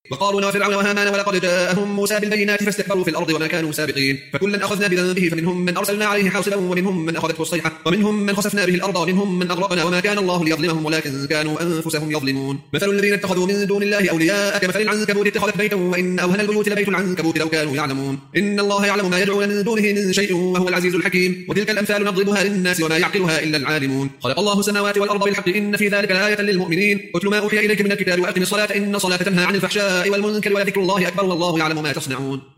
وقارون وفرعون وهامان ولقد جاءهم موسى بالبينات فاستكبروا في الأرض وما كانوا سابقين فكلا أخذنا بذنبه فمنهم من أرسلنا عليه حاصبا ومنهم من أخذته الصيحة ومنهم من خسفنا به الأرض ومنهم من أغرقنا وما كان الله ليظلمهم ولكن كانوا أنفسهم يظلمون مثل الذين اتخذوا من دون الله أولياء كمثل العنكبوت اتخذت بيتا وإن أوهن البيوت لبيت العنكبوت لو كانوا يعلمون إن الله يعلم ما يدعون من دونه من شيء وهو العزيز الحكيم وتلك الأمثال نضربها للناس وما يعقلها إلا العالمون خلق الله السماوات والأرض بالحق إن في ذلك لآية للمؤمنين اتل ما أوحي إليك من الكتاب وأقم الصلاة إن الصلاة تنهى عن الفحشاء والمنكر ولذكر الله أكبر والله يعلم ما تصنعون